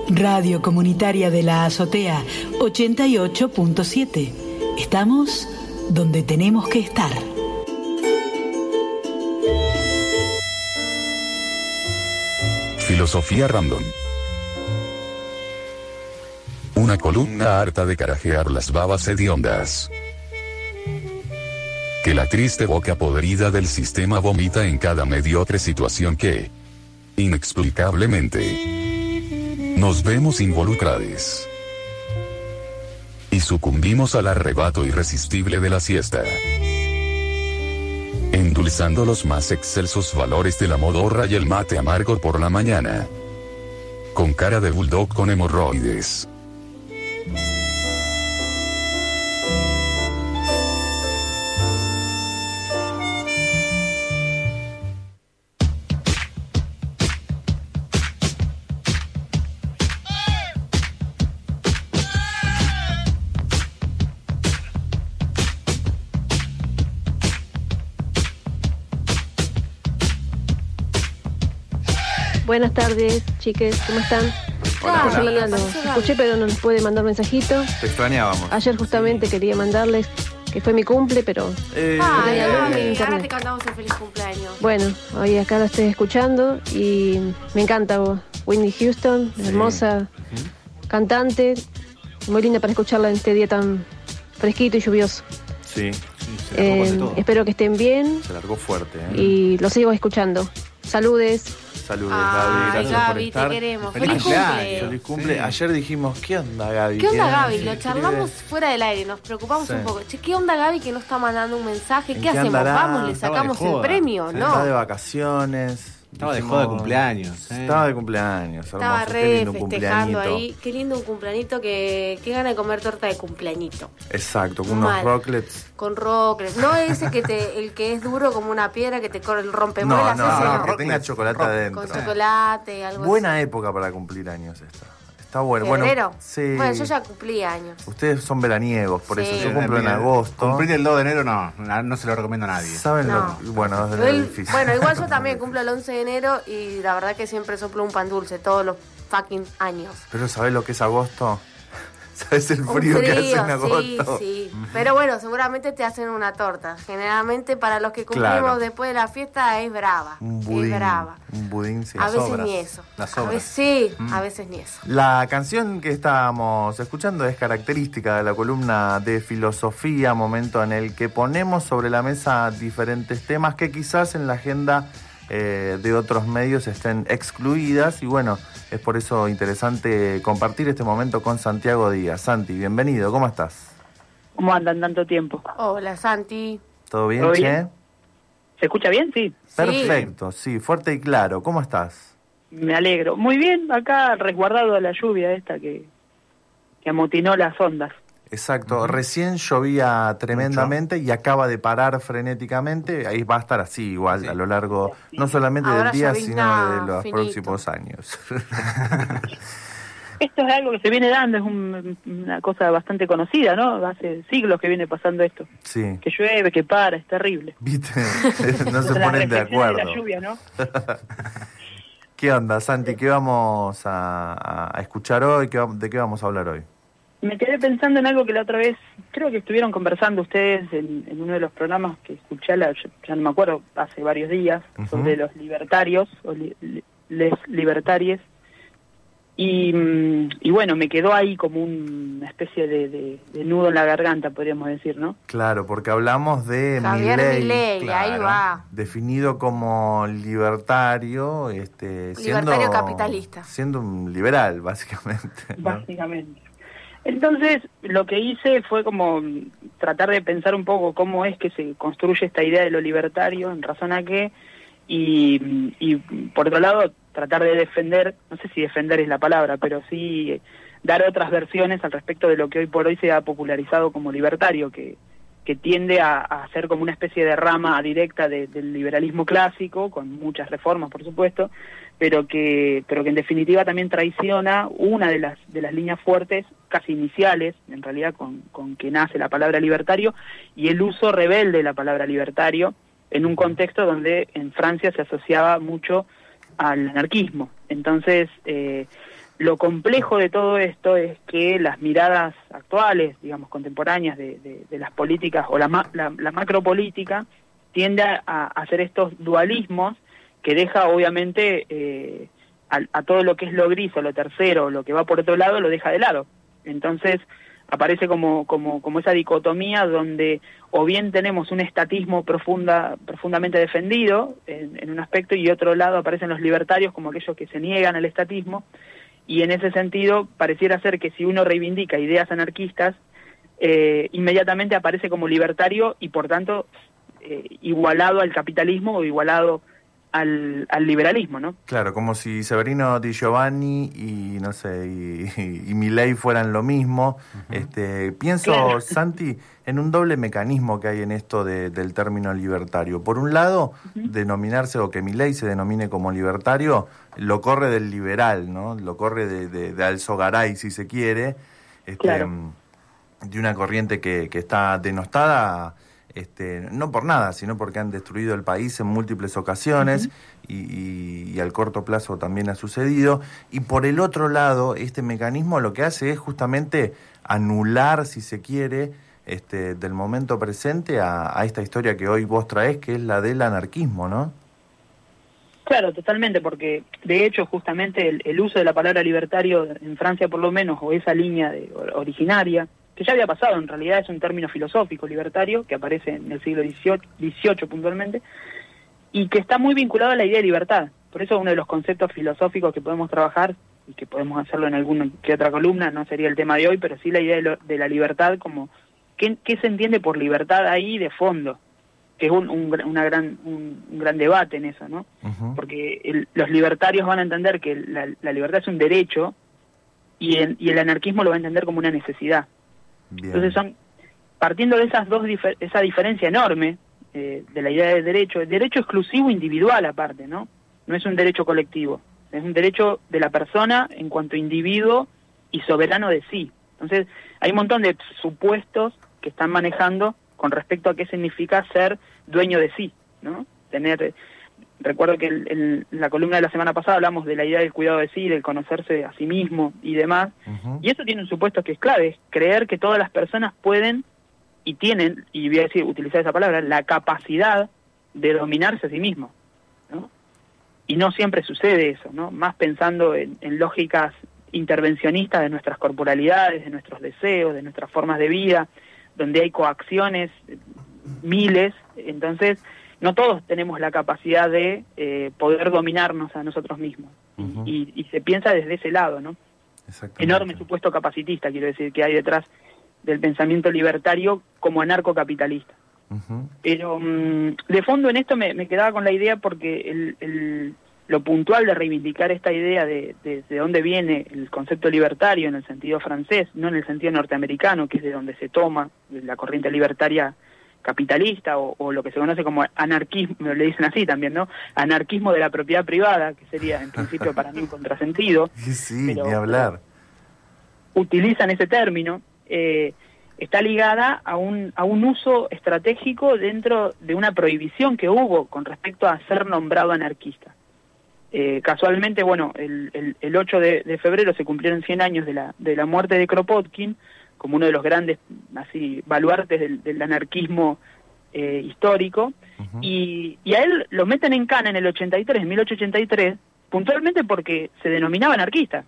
Radio Comunitaria de la Azotea 88.7. Estamos donde tenemos que estar. Filosofía Random. Una columna harta de carajear las babas hediondas que la triste boca podrida del sistema vomita en cada mediocre situación que, inexplicablemente, nos vemos involucrados y sucumbimos al arrebato irresistible de la siesta, endulzando los más excelsos valores de la modorra y el mate amargo por la mañana, con cara de bulldog con hemorroides. Buenas tardes, chiques, ¿cómo están? Hola. Los escuché, pero no les pude mandar mensajito. Te extrañábamos. Ayer justamente quería mandarles que fue mi cumple, pero... ahora te cantamos el feliz cumpleaños. Bueno, hoy acá lo estoy escuchando y me encanta Whitney Houston, hermosa cantante, muy linda para escucharla en este día tan fresquito y lluvioso. Sí, se largó de todo. Espero que estén bien. Se largó fuerte, Y lo sigo escuchando. Saludes. Saludos, Gaby, gracias Gaby, por estar. te queremos. Feliz cumple. Feliz cumple. Sí. Ayer dijimos, ¿qué onda, Gaby? ¿Qué onda, Gaby? Sí, Lo charlamos fuera del aire, nos preocupamos un poco. Che, ¿qué onda, Gaby, que no está mandando un mensaje? ¿En ¿Qué qué hacemos? andará? Vamos, le Estaba sacamos de el joda. premio, Sí. ¿no? Está de vacaciones. Estaba de Dijimos, joda de cumpleaños. Estaba de cumpleaños, Estaba hermoso. Qué re lindo un festejando cumpleañito. ahí. Qué lindo un cumpleañito, qué gana de comer torta de cumpleañito. Exacto, con unos Mal. rocklets. Con rocles. No ese el que es duro como una piedra que te corre el rompemuelas. ese No, no. que tenga chocolate adentro. Con chocolate, algo Buena época para cumplir años esta. Está bueno. ¿Febrero? Sí. Bueno, yo ya cumplí años. Ustedes son veraniegos, por Sí. eso yo cumplo en agosto. Cumplir el 2 de enero no se lo recomiendo a nadie. ¿Saben No. lo? Bueno, es difícil. Bueno, igual yo también cumplo el 11 de enero y la verdad que siempre soplo un pan dulce todos los fucking años. Pero ¿sabés lo que es agosto? ¿Sabés el frío que hace en agosto? Sí. Pero bueno, seguramente te hacen una torta. Generalmente para los que cumplimos Claro. después de la fiesta es brava. Un budín. Es brava. Un budín, sí. A veces sobras. ni eso. Las A sobras. veces sí, a veces ni eso. La canción que estábamos escuchando es característica de la columna de filosofía, momento en el que ponemos sobre la mesa diferentes temas que quizás en la agenda de otros medios estén excluidas, y bueno, es por eso interesante compartir este momento con Santiago Díaz. Santi, bienvenido, ¿cómo estás? ¿Cómo andan tanto tiempo? Hola, Santi. ¿Todo bien, ¿Todo che? bien? ¿Se escucha bien? Sí. Perfecto, sí, fuerte y claro. ¿Cómo estás? Me alegro. Muy bien, acá resguardado de la lluvia esta que amotinó las ondas. Exacto, recién llovía tremendamente y acaba de parar frenéticamente. Ahí va a estar así igual Sí. a lo largo, no solamente Ahora del día, llovizna sino de los finito. próximos años. Esto es algo que se viene dando, es una cosa bastante conocida, ¿no? Hace siglos que viene pasando esto. Sí, Que llueve, que para, es terrible. viste, no se Las ponen de reflexiones acuerdo. la lluvia, ¿no? ¿Qué onda, Santi? ¿Qué vamos a escuchar hoy? ¿De qué vamos a hablar hoy? Me quedé pensando en algo que la otra vez, creo que estuvieron conversando ustedes en uno de los programas que escuché, ya no me acuerdo, hace varios días, sobre los libertarios, o les libertarias. Y bueno, me quedó ahí como una especie de nudo en la garganta, podríamos decir, ¿no? Claro, porque hablamos de Javier Milei, claro, ahí va. definido como libertario, Libertario capitalista. siendo un liberal, básicamente, ¿no? Básicamente. Entonces, lo que hice fue como tratar de pensar un poco cómo es que se construye esta idea de lo libertario, en razón a qué, y por otro lado, tratar de defender, no sé si defender es la palabra, pero sí dar otras versiones al respecto de lo que hoy por hoy se ha popularizado como libertario, que tiende a ser como una especie de rama directa del liberalismo clásico, con muchas reformas, por supuesto, pero que en definitiva también traiciona una de las líneas fuertes, casi iniciales, en realidad con que nace la palabra libertario, y el uso rebelde de la palabra libertario, en un contexto donde en Francia se asociaba mucho al anarquismo. Entonces, Lo complejo de todo esto es que las miradas actuales, digamos, contemporáneas de las políticas o la macropolítica tiende a hacer estos dualismos que deja obviamente a todo lo que es lo gris o lo tercero, lo que va por otro lado, lo deja de lado. Entonces aparece como esa dicotomía donde o bien tenemos un estatismo profundamente defendido en un aspecto, y otro lado aparecen los libertarios como aquellos que se niegan al estatismo, y en ese sentido pareciera ser que si uno reivindica ideas anarquistas, inmediatamente aparece como libertario y por tanto igualado al capitalismo o igualado al liberalismo, ¿no? Claro, como si Severino Di Giovanni y no sé, y Milei fueran lo mismo. Pienso, claro, Santi, en un doble mecanismo que hay en esto del término libertario. Por un lado, denominarse, o que Milei se denomine como libertario, lo corre del liberal, ¿no? Lo corre de Alzogaray, si se quiere, claro, de una corriente que está denostada, no por nada, sino porque han destruido el país en múltiples ocasiones, y al corto plazo también ha sucedido. Y por el otro lado, este mecanismo lo que hace es justamente anular, si se quiere, del momento presente a esta historia que hoy vos traés, que es la del anarquismo, ¿no? Claro, totalmente, porque de hecho justamente el uso de la palabra libertario en Francia por lo menos, o esa línea originaria, que ya había pasado, en realidad es un término filosófico libertario que aparece en el siglo XVIII puntualmente, y que está muy vinculado a la idea de libertad. Por eso uno de los conceptos filosóficos que podemos trabajar, y que podemos hacerlo en alguna que otra columna, no sería el tema de hoy, pero sí la idea de la libertad, como ¿qué se entiende por libertad ahí de fondo? Que es un gran debate en eso, ¿no? Porque los libertarios van a entender que la libertad es un derecho, y el anarquismo lo va a entender como una necesidad. Bien. Entonces partiendo de esa diferencia enorme de la idea del derecho, el derecho exclusivo individual aparte, ¿no? No es un derecho colectivo, es un derecho de la persona en cuanto individuo y soberano de sí. Entonces hay un montón de supuestos que están manejando con respecto a qué significa ser dueño de sí, ¿no? Recuerdo que en la columna de la semana pasada hablamos de la idea del cuidado de sí, del conocerse a sí mismo y demás, y eso tiene un supuesto que es clave, es creer que todas las personas pueden y tienen, y voy a decir, utilizar esa palabra, la capacidad de dominarse a sí mismo, ¿no? Y no siempre sucede eso, ¿no? Más pensando en lógicas intervencionistas de nuestras corporalidades, de nuestros deseos, de nuestras formas de vida, donde hay coacciones, miles, entonces no todos tenemos la capacidad de poder dominarnos a nosotros mismos. Y se piensa desde ese lado, ¿no? Enorme supuesto capacitista, quiero decir, que hay detrás del pensamiento libertario como anarcocapitalista. Pero de fondo en esto me quedaba con la idea porque lo puntual de reivindicar esta idea de dónde viene el concepto libertario en el sentido francés, no en el sentido norteamericano, que es de donde se toma la corriente libertaria capitalista, o lo que se conoce como anarquismo, le dicen así también, ¿no? Anarquismo de la propiedad privada, que sería en principio para mí un contrasentido. Sí, ni hablar. Utilizan ese término, está ligada a un uso estratégico dentro de una prohibición que hubo con respecto a ser nombrado anarquista. Casualmente, bueno, el 8 de febrero se cumplieron 100 años de la muerte de Kropotkin, como uno de los grandes así baluartes del anarquismo histórico, y a él lo meten en cana en el 83, en 1883, puntualmente porque se denominaba anarquista.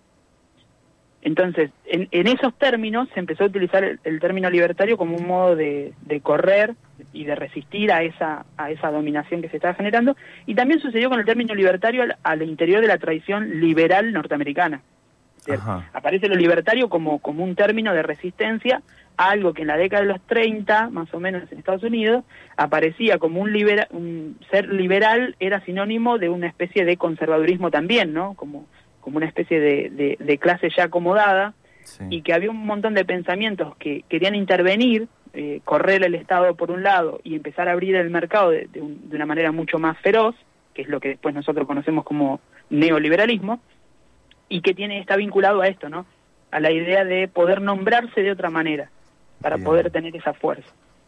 Entonces, en esos términos se empezó a utilizar el término libertario como un modo de correr y de resistir a esa dominación que se estaba generando, y también sucedió con el término libertario al interior de la tradición liberal norteamericana. Aparece lo libertario como un término de resistencia a algo que en la década de los 30, más o menos en Estados Unidos, aparecía como un ser liberal era sinónimo de una especie de conservadurismo también, ¿no? Como una especie de clase ya acomodada, sí. Y que había un montón de pensamientos que querían intervenir, correr el Estado por un lado y empezar a abrir el mercado de una manera mucho más feroz, que es lo que después nosotros conocemos como neoliberalismo, y que está vinculado a esto, ¿no? A la idea de poder nombrarse de otra manera, para Bien. Poder tener esa fuerza.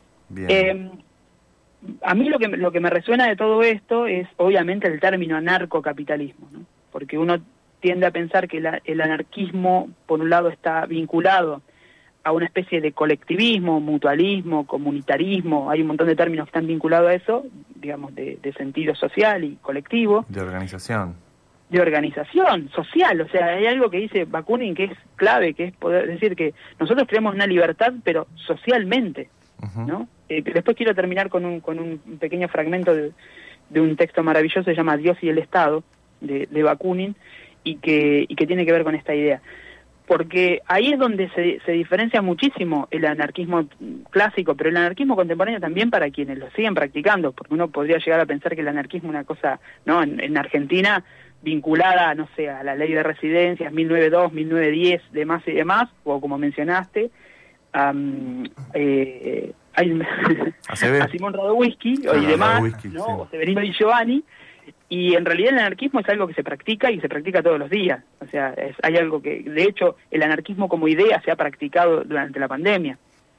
A mí lo que me resuena de todo esto es obviamente el término anarcocapitalismo, ¿no? Porque uno tiende a pensar que el anarquismo, por un lado, está vinculado a una especie de colectivismo, mutualismo, comunitarismo, hay un montón de términos que están vinculados a eso, digamos, de sentido social y colectivo. De organización. De organización social, o sea, hay algo que dice Bakunin que es clave, que es poder decir que nosotros creemos una libertad, pero socialmente, ¿no? Después quiero terminar con un pequeño fragmento de un texto maravilloso, se llama Dios y el Estado, de Bakunin, y que tiene que ver con esta idea. Porque ahí es donde se diferencia muchísimo el anarquismo clásico, pero el anarquismo contemporáneo también para quienes lo siguen practicando, porque uno podría llegar a pensar que el anarquismo es una cosa, ¿no? En Argentina, vinculada, no sé, a la ley de residencias 1902, 1910, demás y demás, o como mencionaste, a Simón Radowisky y demás, Radowisky, ¿no? Sí. O Severino Di Giovanni. Y en realidad el anarquismo es algo que se practica y se practica todos los días. O sea, hay algo que, de hecho, el anarquismo como idea se ha practicado durante la pandemia.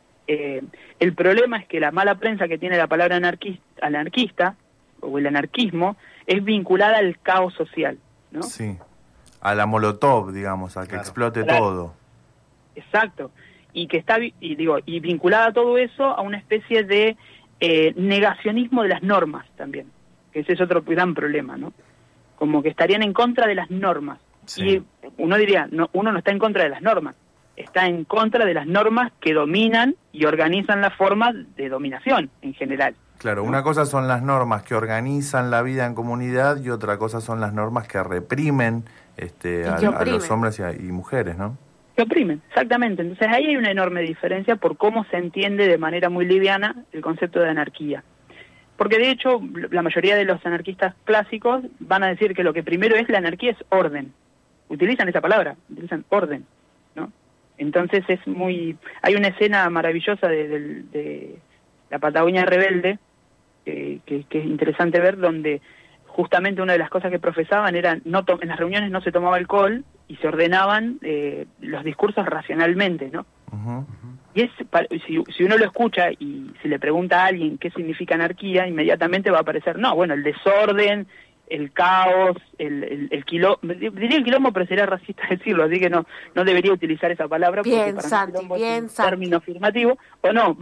El problema es que la mala prensa que tiene la palabra anarquista o el anarquismo es vinculada al caos social, ¿no? Sí, a la Molotov, digamos, a que explote todo. Exacto. Y que está y vinculada a todo eso a una especie de negacionismo de las normas también, que ese es otro gran problema, ¿no? Como que estarían en contra de las normas. Sí. Y uno diría, no, uno no está en contra de las normas, está en contra de las normas que dominan y organizan las formas de dominación en general. Claro, una cosa son las normas que organizan la vida en comunidad y otra cosa son las normas que reprimen a los hombres y mujeres, ¿no? Que oprimen, exactamente. Entonces ahí hay una enorme diferencia por cómo se entiende de manera muy liviana el concepto de anarquía. Porque de hecho la mayoría de los anarquistas clásicos van a decir que lo que primero es la anarquía es orden. Utilizan esa palabra, utilizan orden, ¿no? Entonces hay una escena maravillosa de la Patagonia Rebelde, que es interesante ver, donde justamente una de las cosas que profesaban era en las reuniones no se tomaba alcohol y se ordenaban los discursos racionalmente, ¿no? Uh-huh. Y si uno lo escucha y si le pregunta a alguien qué significa anarquía, inmediatamente va a aparecer, no, bueno, el desorden, el caos, el quilombo, diría el quilombo, pero sería racista decirlo, así que no debería utilizar esa palabra, bien, porque para Santi, mí bien, es un término afirmativo, o no,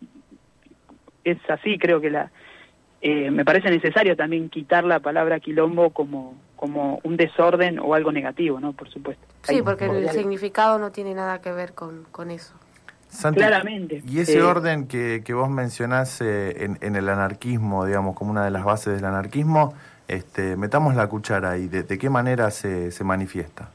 es así, creo que me parece necesario también quitar la palabra quilombo como un desorden o algo negativo, ¿no? Por supuesto. Sí, porque el significado no tiene nada que ver con eso. Santi, claramente. Y ese orden que vos mencionás en el anarquismo, digamos, como una de las bases del anarquismo, metamos la cuchara ahí. ¿De qué manera se manifiesta?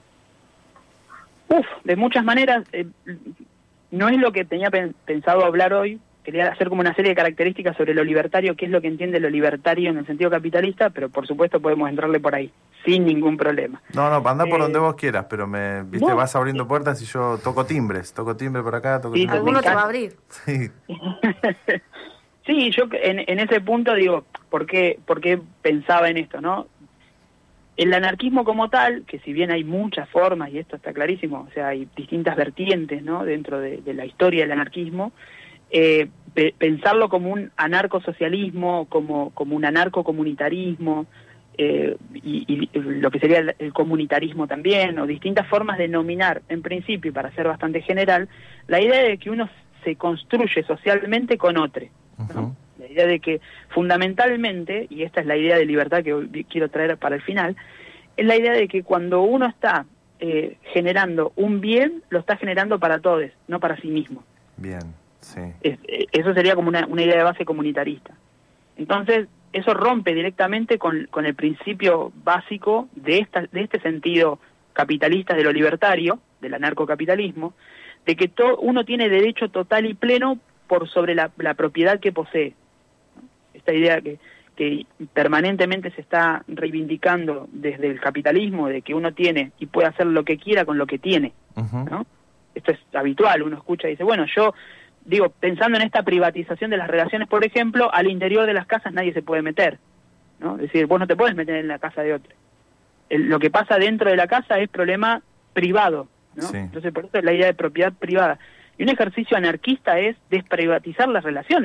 De muchas maneras. No es lo que tenía pensado hablar hoy. Quería hacer como una serie de características sobre lo libertario, qué es lo que entiende lo libertario en el sentido capitalista, pero por supuesto podemos entrarle por ahí, sin ningún problema. No, anda por donde vos quieras, pero vas abriendo puertas y yo toco timbre por acá, toco timbres. Alguno te va a abrir. Sí. Sí, yo en ese punto digo, ¿por qué pensaba en esto, no? El anarquismo como tal, que si bien hay muchas formas, y esto está clarísimo, o sea, hay distintas vertientes, ¿no? Dentro de la historia del anarquismo, pensarlo como un anarcosocialismo, como un anarcocomunitarismo, y lo que sería el comunitarismo también, o distintas formas de nominar, en principio, y para ser bastante general, la idea de que uno se construye socialmente con otro, ¿no? Uh-huh. La idea de que fundamentalmente, y esta es la idea de libertad que hoy quiero traer para el final, es la idea de que cuando uno está generando un bien, lo está generando para todos, no para sí mismo. Bien. Sí. Eso sería como una idea de base comunitarista. Entonces, eso rompe directamente con el principio básico de este sentido capitalista de lo libertario, del anarcocapitalismo, de que uno tiene derecho total y pleno por sobre la propiedad que posee. Esta idea que permanentemente se está reivindicando desde el capitalismo, de que uno tiene y puede hacer lo que quiera con lo que tiene, uh-huh. ¿no? Esto es habitual, uno escucha y dice, bueno, pensando en esta privatización de las relaciones, por ejemplo, al interior de las casas nadie se puede meter, ¿no? Es decir, vos no te puedes meter en la casa de otro. Lo que pasa dentro de la casa es problema privado, ¿no? Sí. Entonces, por eso es la idea de propiedad privada. Y un ejercicio anarquista es desprivatizar las relaciones.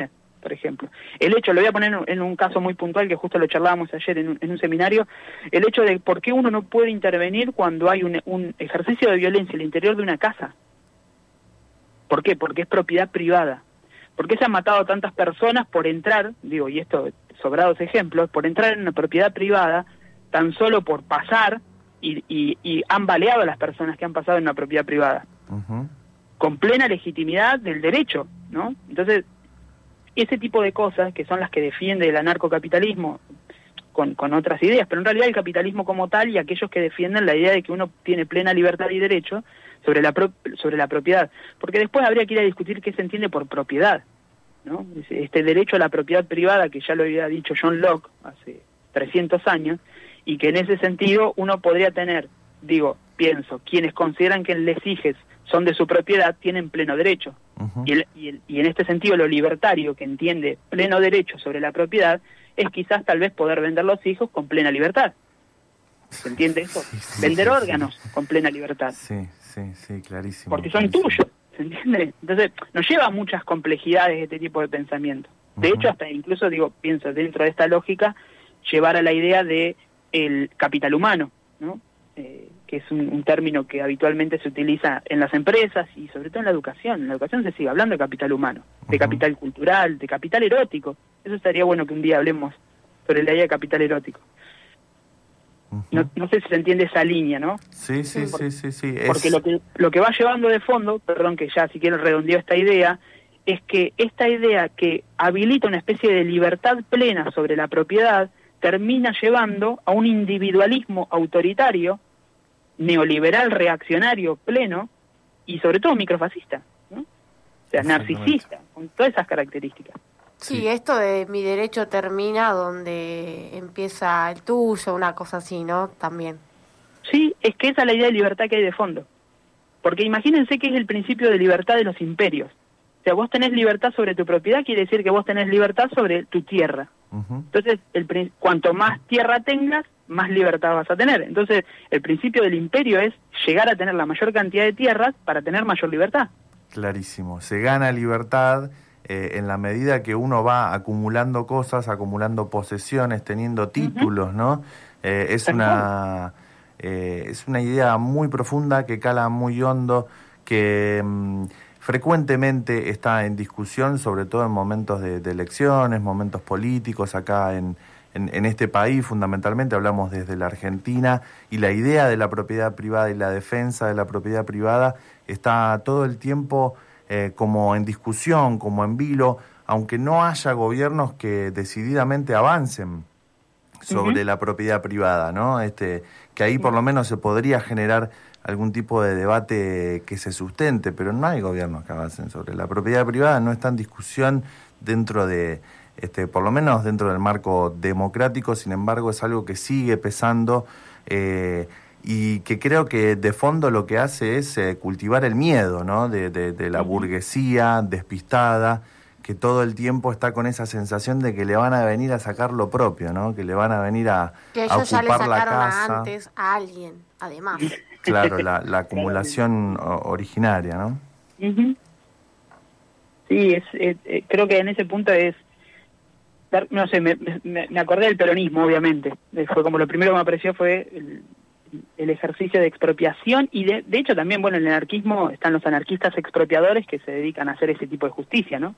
por ejemplo. El hecho, lo voy a poner en un caso muy puntual, que justo lo charlábamos ayer en un seminario, el hecho de por qué uno no puede intervenir cuando hay un ejercicio de violencia en el interior de una casa. ¿Por qué? Porque es propiedad privada. ¿Por qué se han matado tantas personas por entrar, digo, y esto, sobrados ejemplos, por entrar en una propiedad privada, tan solo por pasar, y han baleado a las personas que han pasado en una propiedad privada? Ujú. Con plena legitimidad del derecho, ¿no? Entonces, ese tipo de cosas, que son las que defiende el anarcocapitalismo, con otras ideas, pero en realidad el capitalismo como tal y aquellos que defienden la idea de que uno tiene plena libertad y derecho sobre la propiedad. Porque después habría que ir a discutir qué se entiende por propiedad, ¿no? Este derecho a la propiedad privada, que ya lo había dicho John Locke hace 300 años, y que en ese sentido uno podría tener, pienso, quienes consideran que les hijes son de su propiedad, tienen pleno derecho. Uh-huh. Y en este sentido lo libertario, que entiende pleno derecho sobre la propiedad, es quizás tal vez poder vender los hijos con plena libertad. ¿Se entiende eso? Sí, vender sí, órganos con plena libertad. Sí, clarísimo. Porque son tuyos, ¿se entiende? Entonces, nos lleva a muchas complejidades este tipo de pensamiento. De hecho, hasta incluso, pienso, dentro de esta lógica, llevar a la idea de el capital humano, ¿no? Que es un término que habitualmente se utiliza en las empresas y sobre todo en la educación. En la educación se sigue hablando de capital humano, de capital cultural, de capital erótico. Eso estaría bueno que un día hablemos sobre la idea de capital erótico. No sé si se entiende esa línea, ¿no? Sí. Porque lo que va llevando de fondo, perdón que ya si quiero redondeo esta idea, es que esta idea que habilita una especie de libertad plena sobre la propiedad termina llevando a un individualismo autoritario, neoliberal, reaccionario, pleno, y sobre todo microfascista, ¿no? O sea, narcisista, con todas esas características. Sí, esto de mi derecho termina donde empieza el tuyo, una cosa así, ¿no? También. Sí, es que esa es la idea de libertad que hay de fondo. Porque imagínense que es el principio de libertad de los imperios. O sea, vos tenés libertad sobre tu propiedad, quiere decir que vos tenés libertad sobre tu tierra. Entonces, cuanto más tierra tengas, más libertad vas a tener. Entonces, el principio del imperio es llegar a tener la mayor cantidad de tierras para tener mayor libertad. Clarísimo. Se gana libertad en la medida que uno va acumulando cosas, acumulando posesiones, teniendo títulos, ¿no? Es una idea muy profunda que cala muy hondo, que frecuentemente está en discusión, sobre todo en momentos de elecciones, momentos políticos. Acá en este país fundamentalmente hablamos desde la Argentina, y la idea de la propiedad privada y la defensa de la propiedad privada está todo el tiempo como en discusión, como en vilo, aunque no haya gobiernos que decididamente avancen sobre la propiedad privada, ¿no? Que ahí por lo menos se podría generar algún tipo de debate que se sustente, pero no hay gobiernos que avancen sobre la propiedad privada. No está en discusión dentro de, por lo menos dentro del marco democrático. Sin embargo, es algo que sigue pesando y que creo que de fondo lo que hace es cultivar el miedo, ¿no? De la burguesía despistada, que todo el tiempo está con esa sensación de que le van a venir a sacar lo propio, ¿no? Que le van a venir a ocupar la casa. Antes a alguien, además. Claro, la acumulación originaria, ¿no? Sí, creo que en ese punto es, no sé, me acordé del peronismo, obviamente. Fue como lo primero que me apareció fue el ejercicio de expropiación, y de hecho también, bueno, en el anarquismo están los anarquistas expropiadores que se dedican a hacer ese tipo de justicia, ¿no?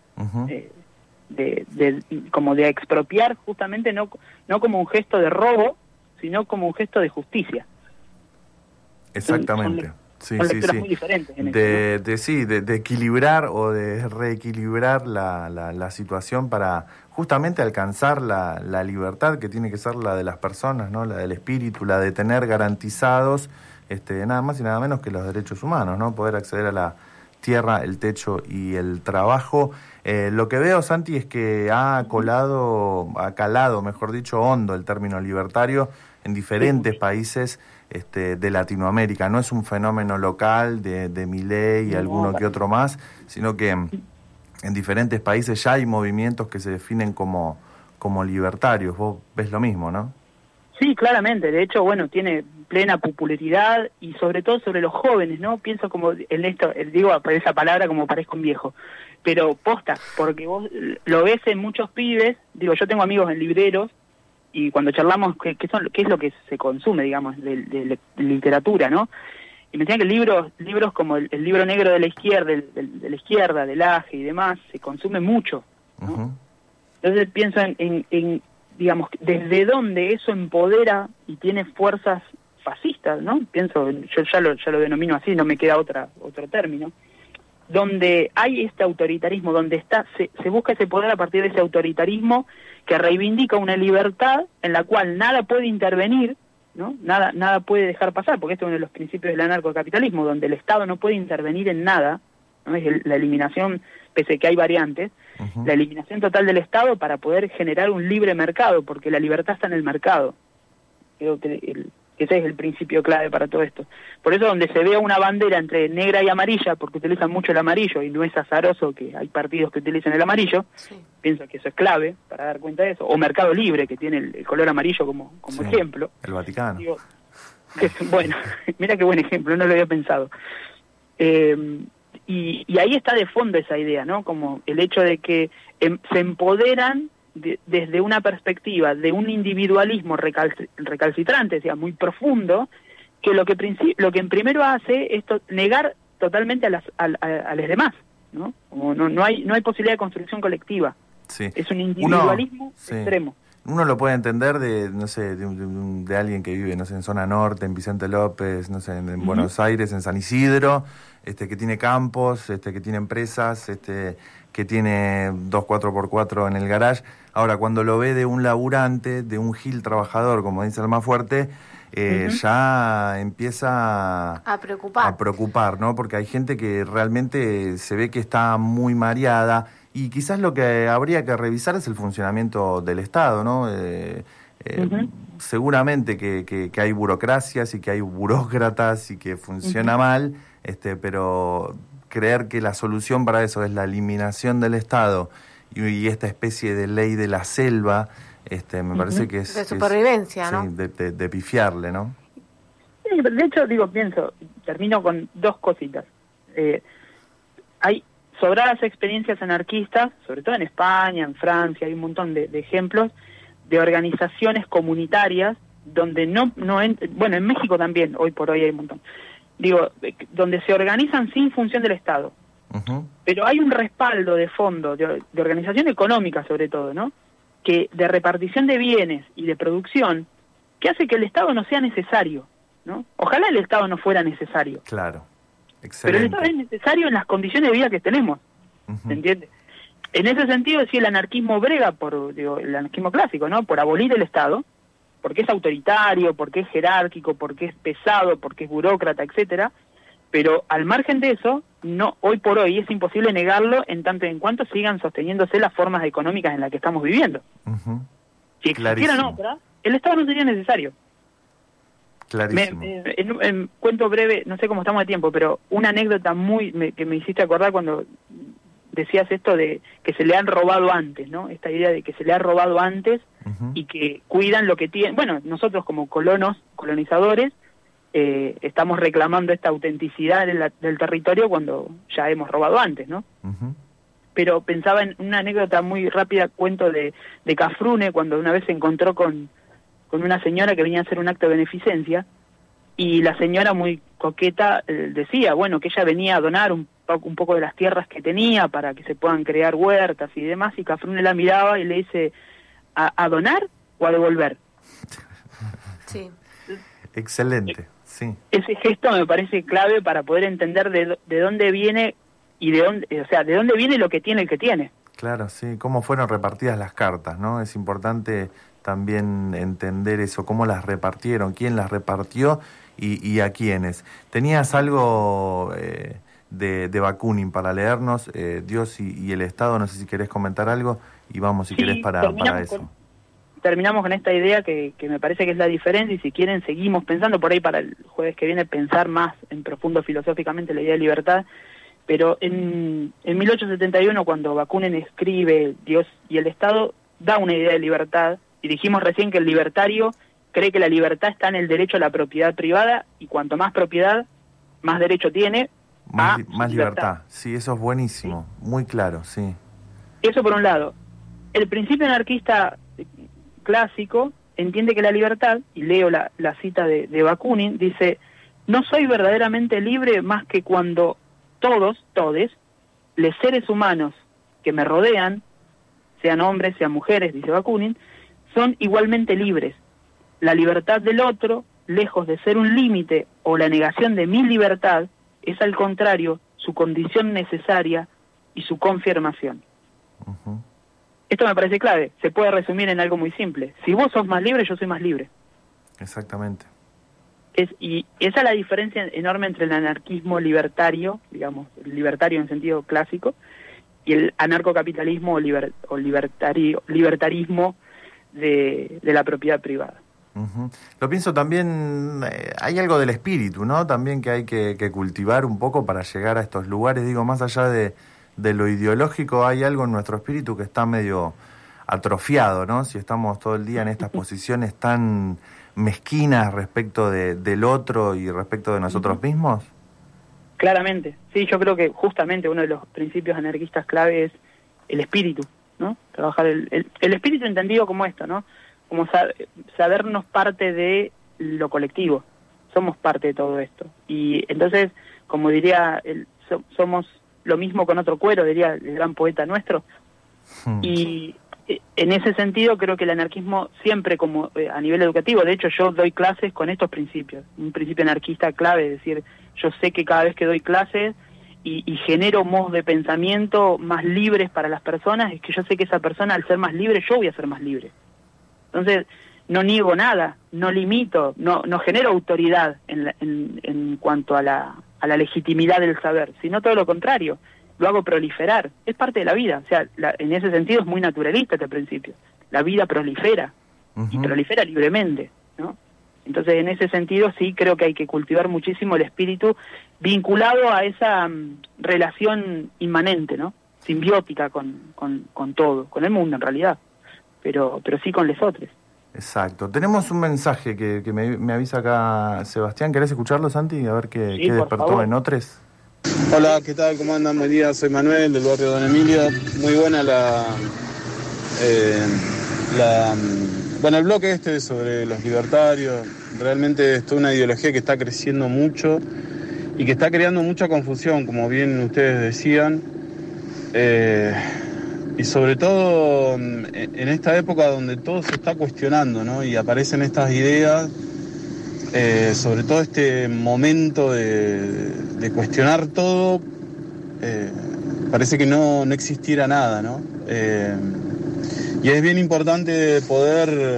Como de expropiar justamente no como un gesto de robo, sino como un gesto de justicia. Exactamente. Son lecturas muy diferentes en de equilibrar o de reequilibrar la situación para justamente alcanzar la libertad que tiene que ser la de las personas, ¿no? La del espíritu, la de tener garantizados nada más y nada menos que los derechos humanos, ¿no? Poder acceder a la tierra, el techo y el trabajo. Lo que veo, Santi, es que ha calado, mejor dicho, hondo el término libertario en diferentes países de Latinoamérica. No es un fenómeno local de Milei y alguno que otro más, sino que en diferentes países ya hay movimientos que se definen como libertarios. Vos ves lo mismo, ¿no? Sí, claramente. De hecho, bueno, tiene plena popularidad y sobre todo sobre los jóvenes, ¿no? Pienso como en esto, digo esa palabra como parezco un viejo, pero posta, porque vos lo ves en muchos pibes. Digo, yo tengo amigos en libreros y cuando charlamos qué es lo que se consume, digamos, de literatura, ¿no? Y me decían que libros como el libro negro de la izquierda, del Aje y demás, se consume mucho, ¿no? Ujú. Entonces pienso en digamos, desde dónde eso empodera y tiene fuerzas fascistas, ¿no? Pienso, yo ya lo denomino así, no me queda otro término, donde hay este autoritarismo, donde se busca ese poder a partir de ese autoritarismo que reivindica una libertad en la cual nada puede intervenir, ¿no? Nada puede dejar pasar, porque este es uno de los principios del anarcocapitalismo, donde el Estado no puede intervenir en nada, ¿no? Es la eliminación, pese a que hay variantes, la eliminación total del Estado para poder generar un libre mercado, porque la libertad está en el mercado. Creo que ese es el principio clave para todo esto. Por eso donde se vea una bandera entre negra y amarilla, porque utilizan mucho el amarillo, y no es azaroso que hay partidos que utilicen el amarillo, Sí. pienso que eso es clave para dar cuenta de eso. O Mercado Libre, que tiene el color amarillo como Sí, ejemplo. el Vaticano. Digo, bueno, mira qué buen ejemplo, no lo había pensado. Y ahí está de fondo esa idea, ¿no? Como el hecho de que se empoderan desde una perspectiva de un individualismo recalcitrante, o sea, muy profundo, que lo que en primero hace es negar totalmente a los demás, ¿no? Como no hay posibilidad de construcción colectiva. Sí. Es un individualismo Sí. extremo. Uno lo puede entender no sé, de alguien que vive, no sé, en zona norte, en Vicente López, no sé, en Buenos Aires, en San Isidro, que tiene campos, que tiene empresas, que tiene 2 4x4 en el garage. Ahora, cuando lo ve de un laburante, de un gil trabajador, como dice Almafuerte, ya empieza A preocupar. a preocupar, ¿no? Porque hay gente que realmente se ve que está muy mareada. Y quizás lo que habría que revisar es el funcionamiento del Estado, ¿no? Seguramente que hay burocracias y que hay burócratas y que funciona mal, pero creer que la solución para eso es la eliminación del Estado y esta especie de ley de la selva, me parece que es... De supervivencia, que es, ¿no? Sí, de pifiarle, ¿no? Sí, de hecho, termino con dos cositas. Hay sobradas experiencias anarquistas, sobre todo en España, en Francia, hay un montón de ejemplos de organizaciones comunitarias donde bueno, en México también, hoy por hoy hay un montón, donde se organizan sin función del Estado. Pero hay un respaldo de fondo, de organización económica sobre todo, ¿no? Que de repartición de bienes y de producción, que hace que el Estado no sea necesario, ¿no? Ojalá el Estado no fuera necesario. Claro. Pero Excelente. el Estado es necesario en las condiciones de vida que tenemos, ¿se entiende? En ese sentido, sí, el anarquismo brega el anarquismo clásico, ¿no? Por abolir el Estado, porque es autoritario, porque es jerárquico, porque es pesado, porque es burócrata, etcétera. Pero al margen de eso, hoy por hoy es imposible negarlo en tanto y en cuanto sigan sosteniéndose las formas económicas en las que estamos viviendo. Si existieran Clarísimo. otras, el Estado no sería necesario. Clarísimo. En cuento breve, no sé cómo estamos de tiempo, pero una anécdota que me hiciste acordar cuando decías esto de que se le han robado antes, ¿no? Esta idea de que se le ha robado antes y que cuidan lo que tienen. Bueno, nosotros como colonizadores, estamos reclamando esta autenticidad del territorio cuando ya hemos robado antes, ¿no? Pero pensaba en una anécdota muy rápida, cuento de Cafrune, cuando una vez se encontró con una señora que venía a hacer un acto de beneficencia, y la señora muy coqueta decía, bueno, que ella venía a donar un poco de las tierras que tenía para que se puedan crear huertas y demás, y Cafrune la miraba y le dice, ¿a donar o a devolver? Sí. Excelente, sí. Ese gesto me parece clave para poder entender de dónde viene y de dónde viene lo que tiene el que tiene. Claro, sí, cómo fueron repartidas las cartas, ¿no? Es importante también entender eso, cómo las repartieron, quién las repartió y a quiénes. ¿Tenías algo de Bakunin para leernos, Dios y el Estado? No sé si querés comentar algo y vamos, si querés, para eso. Terminamos con esta idea que me parece que es la diferencia, y si quieren seguimos pensando por ahí para el jueves que viene, pensar más en profundo filosóficamente la idea de libertad. Pero en 1871, cuando Bakunin escribe Dios y el Estado, da una idea de libertad, y dijimos recién que el libertario cree que la libertad está en el derecho a la propiedad privada, y cuanto más propiedad, más derecho tiene más libertad. Sí, eso es buenísimo, ¿sí? Muy claro, sí. Eso por un lado. El principio anarquista clásico entiende que la libertad, y leo la cita de Bakunin, dice: no soy verdaderamente libre más que cuando todos, los seres humanos que me rodean, sean hombres, sean mujeres, dice Bakunin, son igualmente libres. La libertad del otro, lejos de ser un límite o la negación de mi libertad, es al contrario su condición necesaria y su confirmación. Uh-huh. Esto me parece clave, se puede resumir en algo muy simple. Si vos sos más libre, yo soy más libre. Exactamente. Y esa es la diferencia enorme entre el anarquismo libertario, digamos, el libertario en sentido clásico, y el anarcocapitalismo o libertarismo de la propiedad privada. Uh-huh. Lo pienso también, hay algo del espíritu, ¿no? También que hay que cultivar un poco para llegar a estos lugares. Digo, más allá de lo ideológico, hay algo en nuestro espíritu que está medio atrofiado, ¿no? Si estamos todo el día en estas posiciones tan mezquinas respecto del otro y respecto de nosotros mismos. Claramente, sí, yo creo que justamente uno de los principios anarquistas clave es el espíritu, ¿no? Trabajar el espíritu entendido como esto, ¿no? Como sabernos parte de lo colectivo, somos parte de todo esto. Y entonces, como diría, somos lo mismo con otro cuero, diría el gran poeta nuestro. Y en ese sentido creo que el anarquismo siempre, como a nivel educativo, de hecho yo doy clases con estos principios, un principio anarquista clave, es decir, yo sé que cada vez que doy clases y genero modos de pensamiento más libres para las personas, es que yo sé que esa persona, al ser más libre, yo voy a ser más libre. Entonces, no niego nada, no limito, no genero autoridad en cuanto a la legitimidad del saber, sino todo lo contrario, lo hago proliferar, es parte de la vida, o sea, en ese sentido es muy naturalista este principio, la vida prolifera, uh-huh, y prolifera libremente, ¿no? Entonces, en ese sentido sí creo que hay que cultivar muchísimo el espíritu vinculado a esa relación inmanente, ¿no? Simbiótica con todo, con el mundo en realidad, pero sí con los otros. Exacto. Tenemos un mensaje que me avisa acá Sebastián. ¿Querés escucharlo, Santi? A ver qué despertó en otros. Hola, ¿qué tal? ¿Cómo andan? Buen día, soy Manuel del barrio Don Emilia. Muy buena el bloque sobre los libertarios. Realmente es toda una ideología que está creciendo mucho y que está creando mucha confusión, como bien ustedes decían. Y sobre todo en esta época donde todo se está cuestionando, ¿no? Y aparecen estas ideas, sobre todo este momento de cuestionar todo, parece que no existiera nada, ¿no? Y es bien importante poder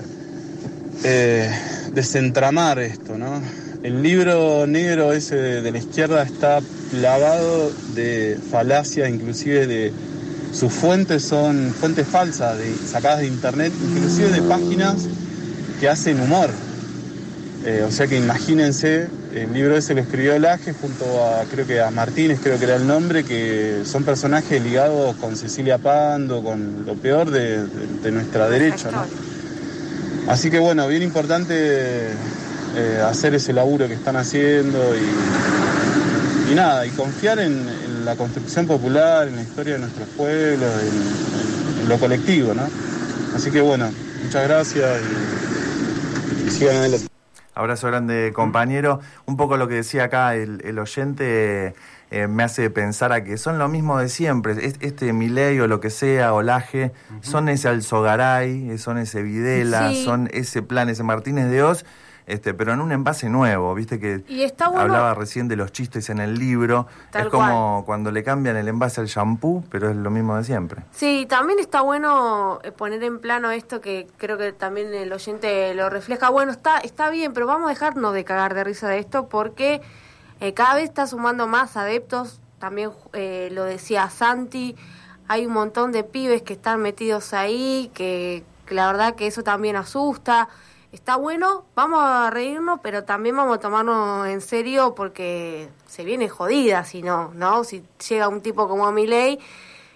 desentramar esto, ¿no? El libro negro ese de la izquierda está plagado de falacias, inclusive de sus fuentes son fuentes falsas, sacadas de internet, inclusive de páginas que hacen humor. O sea que imagínense, el libro ese lo escribió Laje junto creo que a Martínez, creo que era el nombre, que son personajes ligados con Cecilia Pando, con lo peor de nuestra derecha, ¿no? Así que bueno, bien importante hacer ese laburo que están haciendo y nada, y confiar en la construcción popular, en la historia de nuestros pueblos, en lo colectivo, ¿no? Así que bueno, muchas gracias y sigan adelante. Abrazo grande, compañero. Un poco lo que decía acá el oyente me hace pensar a que son lo mismo de siempre. Milei o lo que sea, o Laje, uh-huh, son ese Alzogaray, son ese Videla, sí, son ese plan, ese Martínez de Oz, pero en un envase nuevo, viste que hablaba recién de los chistes en el libro. Es como cuando le cambian el envase al shampoo, pero es lo mismo de siempre. Sí, también está bueno poner en plano esto que creo que también el oyente lo refleja. Bueno, está bien, pero vamos a dejarnos de cagar de risa de esto porque cada vez está sumando más adeptos. También lo decía Santi, hay un montón de pibes que están metidos ahí, que la verdad que eso también asusta. Está bueno, vamos a reírnos, pero también vamos a tomarnos en serio porque se viene jodida si no, si llega un tipo como Milei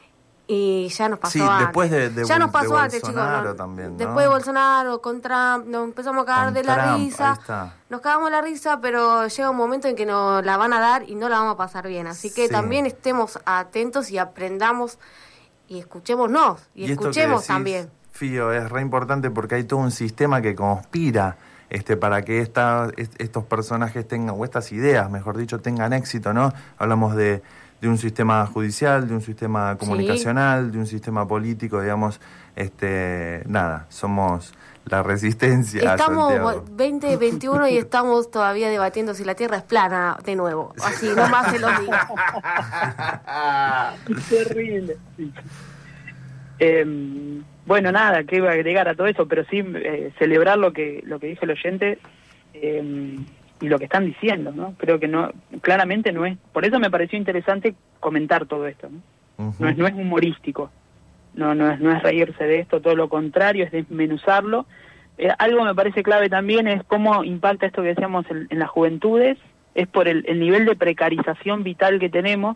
Y ya nos pasó Sí, antes. después de ya nos pasó de antes, chicos. Bolsonaro también, ¿no? Después de Bolsonaro, con Trump, nos empezamos a cagar Con de la Trump, risa. ahí está. Nos cagamos de la risa, pero llega un momento en que nos la van a dar y no la vamos a pasar bien. Así que Sí. también estemos atentos y aprendamos y escuchémonos. Y esto que escuchemos decís, también. Fío, es re importante porque hay todo un sistema que conspira para que estos personajes tengan, o estas ideas, mejor dicho, tengan éxito, ¿no? Hablamos de un sistema judicial, de un sistema comunicacional, de un sistema político, digamos, nada, somos la resistencia. Estamos Santiago. 2021 y estamos todavía debatiendo si la Tierra es plana de nuevo. Así, nomás se los digo. Terrible. Sí. Bueno, nada, que iba a agregar a todo eso, pero sí celebrar lo que dijo el oyente y lo que están diciendo, ¿no? Creo que no, claramente no es. Por eso me pareció interesante comentar todo esto, ¿no? Uh-huh. No es humorístico, no es reírse de esto, todo lo contrario, es desmenuzarlo. Algo me parece clave también es cómo impacta esto que decíamos en las juventudes, es por el nivel de precarización vital que tenemos,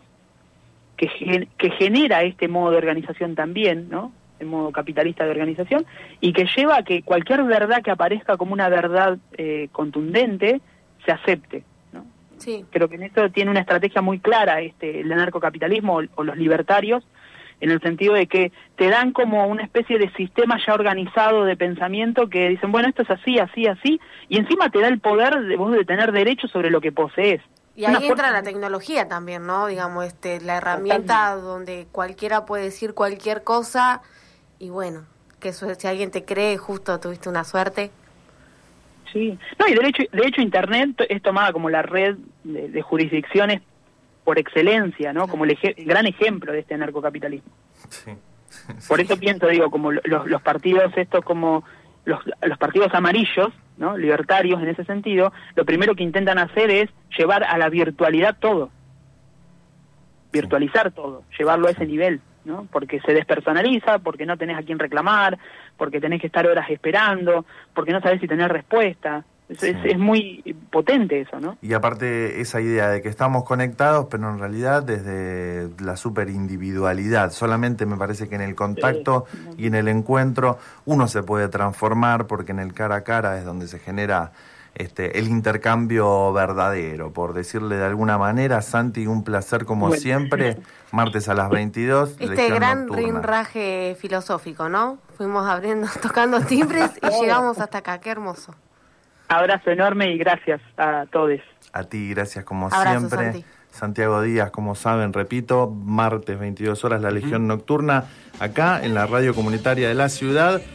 que genera este modo de organización también, ¿no? El modo capitalista de organización, y que lleva a que cualquier verdad que aparezca como una verdad contundente se acepte, ¿no? Sí. Creo que en esto tiene una estrategia muy clara el anarcocapitalismo o los libertarios, en el sentido de que te dan como una especie de sistema ya organizado de pensamiento que dicen, bueno, esto es así, así, así, y encima te da el poder de vos de tener derecho sobre lo que posees. Y ahí entra la tecnología también, ¿no? Digamos, la herramienta donde cualquiera puede decir cualquier cosa y bueno, que eso, si alguien te cree, justo tuviste una suerte. Sí, no, y de hecho Internet es tomada como la red de jurisdicciones por excelencia, ¿no? Como el gran ejemplo de este anarcocapitalismo. Sí. Por eso pienso, digo, como los partidos estos, como los partidos amarillos, ¿no? Libertarios en ese sentido, lo primero que intentan hacer es llevar a la virtualidad todo. Virtualizar todo, llevarlo a ese nivel, ¿no? Porque se despersonaliza, porque no tenés a quién reclamar, porque tenés que estar horas esperando, porque no sabés si tenés respuesta. Es muy potente eso, ¿no? Y aparte esa idea de que estamos conectados, pero en realidad desde la superindividualidad. Solamente me parece que en el contacto y en el encuentro uno se puede transformar, porque en el cara a cara es donde se genera el intercambio verdadero, por decirle de alguna manera. Santi, un placer como siempre. Martes a las 22. Gran rinraje filosófico, ¿no? Fuimos abriendo, tocando timbres y llegamos hasta acá. Qué hermoso. Abrazo enorme y gracias a todos. A ti, gracias como Abrazo, siempre. Santi. Santiago Díaz, como saben, repito, martes 22 horas, la Legión Nocturna, acá en la radio comunitaria de la ciudad.